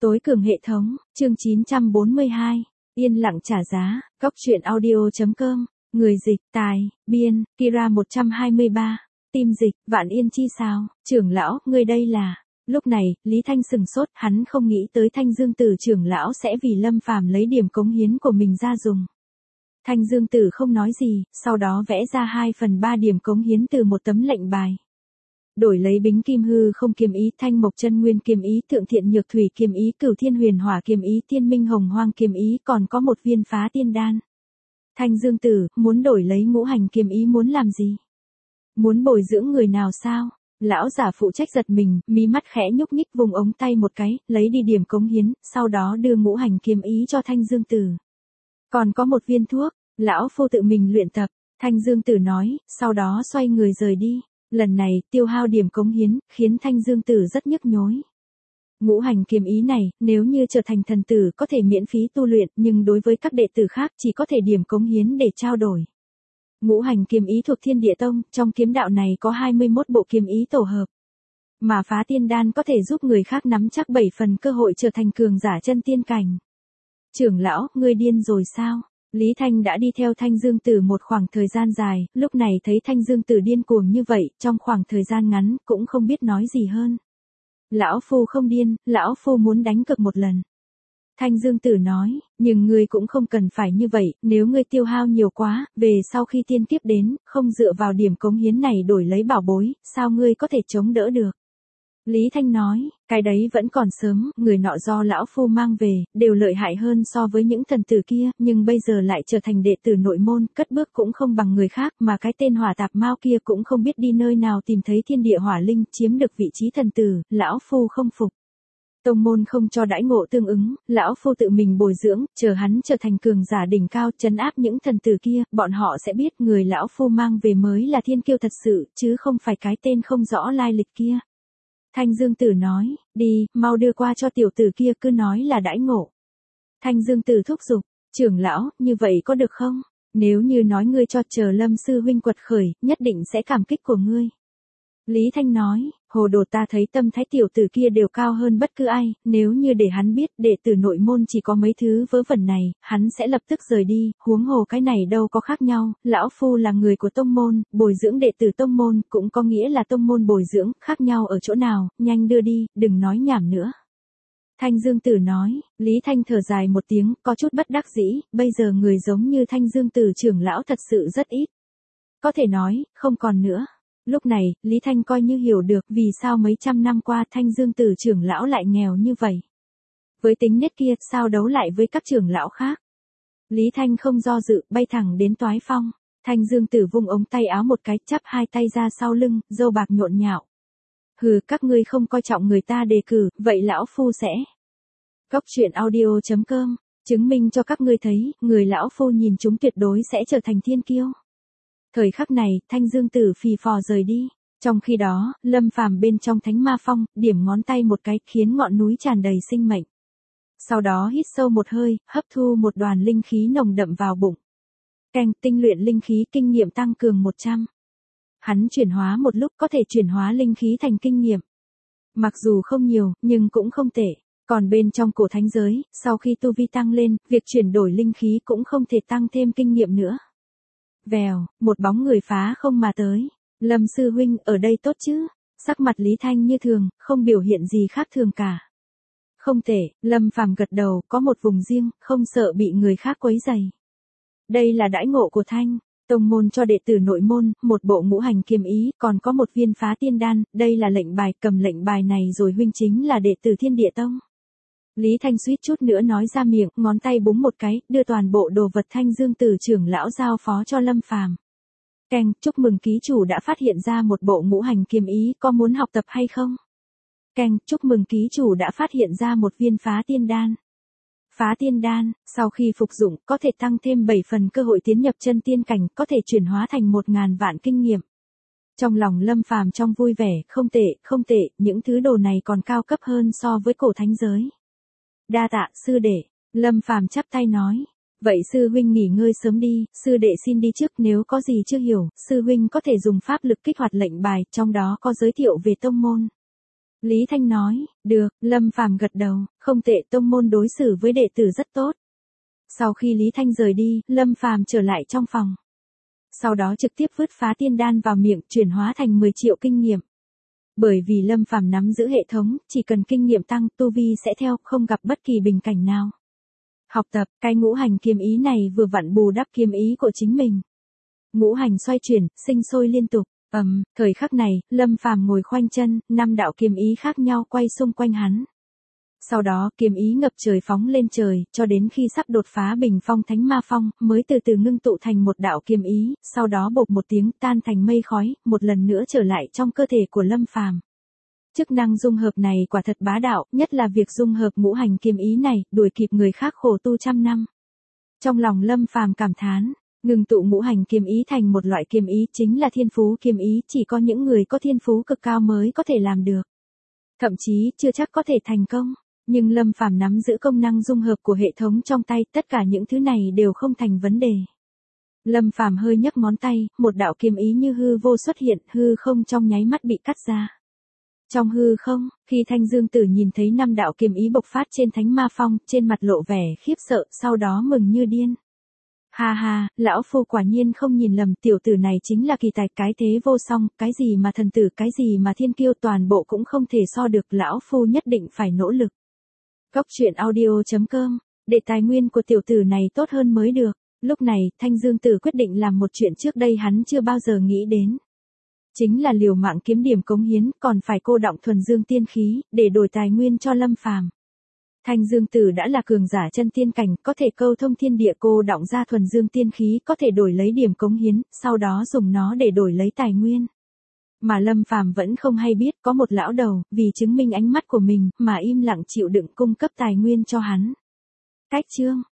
Tối cường hệ thống, chương 942, yên lặng trả giá, góc truyện audio.com, người dịch, tài, biên, Kira 123, tim dịch, Vạn Yên chi sao, trưởng lão, ngươi đây là. Lúc này, Lý Thanh sừng sốt, hắn không nghĩ tới Thanh Dương Tử trưởng lão sẽ vì Lâm Phàm lấy điểm cống hiến của mình ra dùng. Thanh Dương Tử không nói gì, sau đó vẽ ra 2/3 điểm cống hiến từ một tấm lệnh bài. Đổi lấy Bính Kim Hư không kiếm ý, Thanh Mộc Chân Nguyên kiếm ý, Thượng Thiện Nhược Thủy kiếm ý, Cửu Thiên Huyền Hỏa kiếm ý, Thiên Minh Hồng Hoang kiếm ý, còn có một viên Phá Tiên đan. Thanh Dương Tử, muốn đổi lấy ngũ hành kiếm ý muốn làm gì? Muốn bồi dưỡng người nào sao? Lão giả phụ trách giật mình, mí mắt khẽ nhúc nhích vùng ống tay một cái, lấy đi điểm cống hiến, sau đó đưa ngũ hành kiếm ý cho Thanh Dương Tử. Còn có một viên thuốc, lão phu tự mình luyện tập, Thanh Dương Tử nói, sau đó xoay người rời đi. Lần này, tiêu hao điểm cống hiến, khiến Thanh Dương Tử rất nhức nhối. Ngũ hành kiếm ý này, nếu như trở thành thần tử có thể miễn phí tu luyện, nhưng đối với các đệ tử khác chỉ có thể điểm cống hiến để trao đổi. Ngũ hành kiếm ý thuộc Thiên Địa Tông, trong kiếm đạo này có 21 bộ kiếm ý tổ hợp. Mà Phá Tiên đan có thể giúp người khác nắm chắc 7 phần cơ hội trở thành cường giả chân tiên cảnh. Trưởng lão, ngươi điên rồi sao? Lý Thanh đã đi theo Thanh Dương Tử một khoảng thời gian dài, lúc này thấy Thanh Dương Tử điên cuồng như vậy, trong khoảng thời gian ngắn, cũng không biết nói gì hơn. Lão phu không điên, lão phu muốn đánh cược một lần. Thanh Dương Tử nói, nhưng ngươi cũng không cần phải như vậy, nếu ngươi tiêu hao nhiều quá, về sau khi tiên kiếp đến, không dựa vào điểm cống hiến này đổi lấy bảo bối, sao ngươi có thể chống đỡ được? Lý Thanh nói, cái đấy vẫn còn sớm, người nọ do lão phu mang về, đều lợi hại hơn so với những thần tử kia, nhưng bây giờ lại trở thành đệ tử nội môn, cất bước cũng không bằng người khác, mà cái tên hỏa tạp mao kia cũng không biết đi nơi nào tìm thấy thiên địa hỏa linh, chiếm được vị trí thần tử, lão phu không phục. Tông môn không cho đãi ngộ tương ứng, lão phu tự mình bồi dưỡng, chờ hắn trở thành cường giả đỉnh cao, trấn áp những thần tử kia, bọn họ sẽ biết người lão phu mang về mới là thiên kiêu thật sự, chứ không phải cái tên không rõ lai lịch kia. Thanh Dương Tử nói, đi, mau đưa qua cho tiểu tử kia, cứ nói là đãi ngộ. Thanh Dương Tử thúc giục, trưởng lão, như vậy có được không? Nếu như nói ngươi cho chờ Lâm sư huynh quật khởi, nhất định sẽ cảm kích của ngươi. Lý Thanh nói, hồ đồ, ta thấy tâm thái tiểu tử kia đều cao hơn bất cứ ai, nếu như để hắn biết đệ tử nội môn chỉ có mấy thứ vớ vẩn này, hắn sẽ lập tức rời đi, huống hồ cái này đâu có khác nhau, lão phu là người của tông môn, bồi dưỡng đệ tử tông môn, cũng có nghĩa là tông môn bồi dưỡng, khác nhau ở chỗ nào, nhanh đưa đi, đừng nói nhảm nữa. Thanh Dương Tử nói, Lý Thanh thở dài một tiếng, có chút bất đắc dĩ, bây giờ người giống như Thanh Dương Tử trưởng lão thật sự rất ít. Có thể nói, không còn nữa. Lúc này, Lý Thanh coi như hiểu được vì sao mấy trăm năm qua Thanh Dương Tử trưởng lão lại nghèo như vậy. Với tính nết kia, sao đấu lại với các trưởng lão khác? Lý Thanh không do dự, bay thẳng đến Toái Phong. Thanh Dương Tử vung ống tay áo một cái, chắp hai tay ra sau lưng, râu bạc nhộn nhạo. Hừ, các ngươi không coi trọng người ta đề cử, vậy lão phu sẽ. Góc truyện audio.com, chứng minh cho các ngươi thấy, người lão phu nhìn chúng tuyệt đối sẽ trở thành thiên kiêu. Thời khắc này, Thanh Dương Tử phì phò rời đi. Trong khi đó, Lâm Phàm bên trong Thánh Ma Phong, điểm ngón tay một cái, khiến ngọn núi tràn đầy sinh mệnh. Sau đó hít sâu một hơi, hấp thu một đoàn linh khí nồng đậm vào bụng. Canh, tinh luyện linh khí, kinh nghiệm tăng cường 100. Hắn chuyển hóa một lúc có thể chuyển hóa linh khí thành kinh nghiệm. Mặc dù không nhiều, nhưng cũng không tệ. Còn bên trong cổ thánh giới, sau khi tu vi tăng lên, việc chuyển đổi linh khí cũng không thể tăng thêm kinh nghiệm nữa. Vèo, một bóng người phá không mà tới. Lâm sư huynh, ở đây tốt chứ? Sắc mặt Lý Thanh như thường, không biểu hiện gì khác thường cả. Không tệ, Lâm Phàm gật đầu, có một vùng riêng, không sợ bị người khác quấy rầy. Đây là đãi ngộ của Thanh tông môn cho đệ tử nội môn, một bộ ngũ hành kiếm ý, còn có một viên Phá Tiên đan, đây là lệnh bài, cầm lệnh bài này rồi huynh chính là đệ tử Thiên Địa Tông. Lý Thanh suýt chút nữa nói ra miệng, ngón tay búng một cái, đưa toàn bộ đồ vật Thanh Dương Tử trưởng lão giao phó cho Lâm Phàm. Keng, chúc mừng ký chủ đã phát hiện ra một bộ ngũ hành kiếm ý, có muốn học tập hay không? Keng, chúc mừng ký chủ đã phát hiện ra một viên Phá Tiên đan. Phá Tiên đan, sau khi phục dụng, có thể tăng thêm 7 phần cơ hội tiến nhập chân tiên cảnh, có thể chuyển hóa thành 1000 vạn kinh nghiệm. Trong lòng Lâm Phàm trong vui vẻ, không tệ, những thứ đồ này còn cao cấp hơn so với cổ thánh giới. Đa tạ, sư đệ. Lâm Phàm chắp tay nói. Vậy sư huynh nghỉ ngơi sớm đi, sư đệ xin đi trước, nếu có gì chưa hiểu, sư huynh có thể dùng pháp lực kích hoạt lệnh bài, trong đó có giới thiệu về tông môn. Lý Thanh nói, được, Lâm Phàm gật đầu, không tệ, tông môn đối xử với đệ tử rất tốt. Sau khi Lý Thanh rời đi, Lâm Phàm trở lại trong phòng. Sau đó trực tiếp vứt phá tiên đan vào miệng, chuyển hóa thành 10 triệu kinh nghiệm. Bởi vì Lâm Phàm nắm giữ hệ thống, chỉ cần kinh nghiệm tăng, tu vi sẽ theo, không gặp bất kỳ bình cảnh nào. Học tập, cái ngũ hành kiếm ý này vừa vặn bù đắp kiếm ý của chính mình. Ngũ hành xoay chuyển, sinh sôi liên tục. Thời khắc này, Lâm Phàm ngồi khoanh chân, 5 đạo kiếm ý khác nhau quay xung quanh hắn. Sau đó, kiếm ý ngập trời phóng lên trời, cho đến khi sắp đột phá bình phong thánh ma phong, mới từ từ ngưng tụ thành một đạo kiếm ý, sau đó bộp một tiếng tan thành mây khói, một lần nữa trở lại trong cơ thể của Lâm Phàm. Chức năng dung hợp này quả thật bá đạo, nhất là việc dung hợp ngũ hành kiếm ý này, đuổi kịp người khác khổ tu trăm năm. Trong lòng Lâm Phàm cảm thán, ngưng tụ ngũ hành kiếm ý thành một loại kiếm ý chính là thiên phú kiếm ý, chỉ có những người có thiên phú cực cao mới có thể làm được. Thậm chí chưa chắc có thể thành công, nhưng Lâm Phàm nắm giữ công năng dung hợp của hệ thống trong tay, tất cả những thứ này đều không thành vấn đề. Lâm Phàm hơi nhấc ngón tay, một đạo kiếm ý như hư vô xuất hiện, hư không trong nháy mắt bị cắt ra. Trong hư không, khi Thanh Dương Tử nhìn thấy 5 đạo kiếm ý bộc phát trên Thánh Ma Phong, trên mặt lộ vẻ khiếp sợ, sau đó mừng như điên. Ha ha, lão phu quả nhiên không nhìn lầm, tiểu tử này chính là kỳ tài, cái thế vô song, cái gì mà thần tử, cái gì mà thiên kiêu, toàn bộ cũng không thể so được, lão phu nhất định phải nỗ lực. Cốc truyện audio.com, để tài nguyên của tiểu tử này tốt hơn mới được. Lúc này, Thanh Dương Tử quyết định làm một chuyện trước đây hắn chưa bao giờ nghĩ đến. Chính là liều mạng kiếm điểm cống hiến, còn phải cô đọng thuần dương tiên khí, để đổi tài nguyên cho Lâm Phàm. Thanh Dương Tử đã là cường giả chân tiên cảnh, có thể câu thông thiên địa, cô đọng ra thuần dương tiên khí, có thể đổi lấy điểm cống hiến, sau đó dùng nó để đổi lấy tài nguyên. Mà Lâm Phàm vẫn không hay biết, có một lão đầu, vì chứng minh ánh mắt của mình, mà im lặng chịu đựng cung cấp tài nguyên cho hắn. Cách chương